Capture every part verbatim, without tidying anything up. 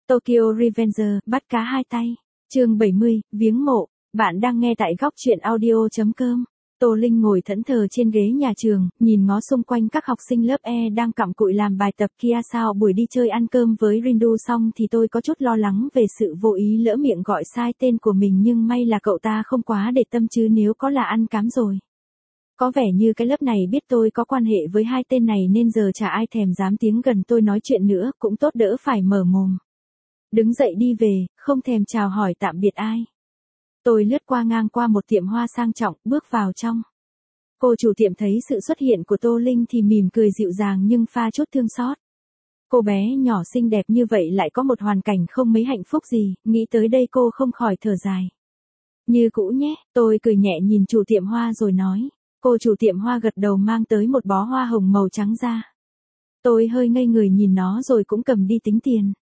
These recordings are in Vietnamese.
Tokyo Revenger, bắt cá hai tay. Chương bảy mươi, viếng mộ. Bạn đang nghe tại góc truyện audio chấm com. Tô Linh ngồi thẫn thờ trên ghế nhà trường, nhìn ngó xung quanh các học sinh lớp E đang cặm cụi làm bài tập kia. Sao buổi đi chơi ăn cơm với Rindu xong thì tôi có chút lo lắng về sự vô ý lỡ miệng gọi sai tên của mình, nhưng may là cậu ta không quá để tâm, chứ nếu có là ăn cám rồi. Có vẻ như cái lớp này biết tôi có quan hệ với hai tên này nên giờ chả ai thèm dám tiến gần tôi nói chuyện nữa, cũng tốt đỡ phải mở mồm. Đứng dậy đi về, không thèm chào hỏi tạm biệt ai. Tôi lướt qua ngang qua một tiệm hoa sang trọng, bước vào trong. Cô chủ tiệm thấy sự xuất hiện của Tô Linh thì mỉm cười dịu dàng nhưng pha chút thương xót. Cô bé nhỏ xinh đẹp như vậy lại có một hoàn cảnh không mấy hạnh phúc gì, nghĩ tới đây cô không khỏi thở dài. Như cũ nhé, tôi cười nhẹ nhìn chủ tiệm hoa rồi nói. Cô chủ tiệm hoa gật đầu mang tới một bó hoa hồng màu trắng ra. Tôi hơi ngây người nhìn nó rồi cũng cầm đi tính tiền.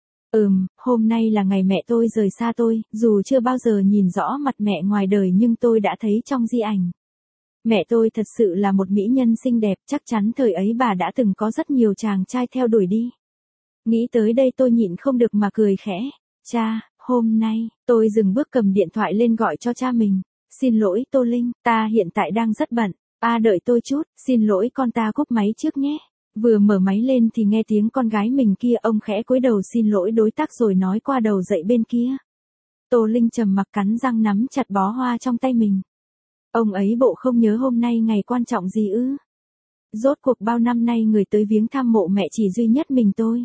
Ừm, hôm nay là ngày mẹ tôi rời xa tôi, dù chưa bao giờ nhìn rõ mặt mẹ ngoài đời nhưng tôi đã thấy trong di ảnh. Mẹ tôi thật sự là một mỹ nhân xinh đẹp, chắc chắn thời ấy bà đã từng có rất nhiều chàng trai theo đuổi đi. Nghĩ tới đây tôi nhịn không được mà cười khẽ. Cha, hôm nay, tôi dừng bước cầm điện thoại lên gọi cho cha mình. Xin lỗi Tô Linh, ta hiện tại đang rất bận. A đợi tôi chút, xin lỗi con, ta cúp máy trước nhé. Vừa mở máy lên thì nghe tiếng con gái mình kia, ông khẽ cúi đầu xin lỗi đối tác rồi nói qua đầu dậy bên kia. Tô Linh trầm mặc cắn răng nắm chặt bó hoa trong tay mình. Ông ấy bộ không nhớ hôm nay ngày quan trọng gì ư? Rốt cuộc bao năm nay người tới viếng thăm mộ mẹ chỉ duy nhất mình tôi.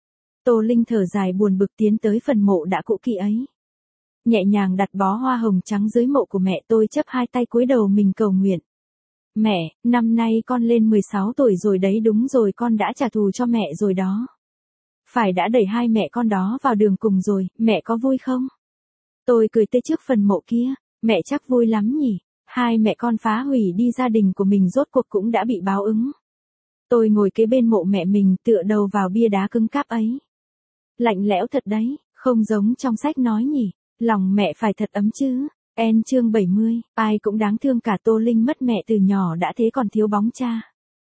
Tô Linh thở dài buồn bực tiến tới phần mộ đã cũ kỹ ấy. Nhẹ nhàng đặt bó hoa hồng trắng dưới mộ của mẹ, tôi chấp hai tay cúi đầu mình cầu nguyện. Mẹ, năm nay con lên mười sáu tuổi rồi đấy, đúng rồi, con đã trả thù cho mẹ rồi đó. Phải đã đẩy hai mẹ con đó vào đường cùng rồi, mẹ có vui không? Tôi cười tê trước phần mộ kia, mẹ chắc vui lắm nhỉ, hai mẹ con phá hủy đi gia đình của mình rốt cuộc cũng đã bị báo ứng. Tôi ngồi kế bên mộ mẹ mình tựa đầu vào bia đá cứng cáp ấy. Lạnh lẽo thật đấy, không giống trong sách nói nhỉ. Lòng mẹ phải thật ấm chứ. En chương bảy mươi, ai cũng đáng thương cả. Tô Linh mất mẹ từ nhỏ đã thế còn thiếu bóng cha.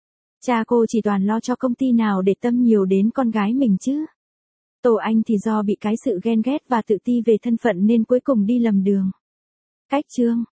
Cha cô chỉ toàn lo cho công ty nào để tâm nhiều đến con gái mình chứ. Tô Anh thì do bị cái sự ghen ghét và tự ti về thân phận nên cuối cùng đi lầm đường. Cách chương,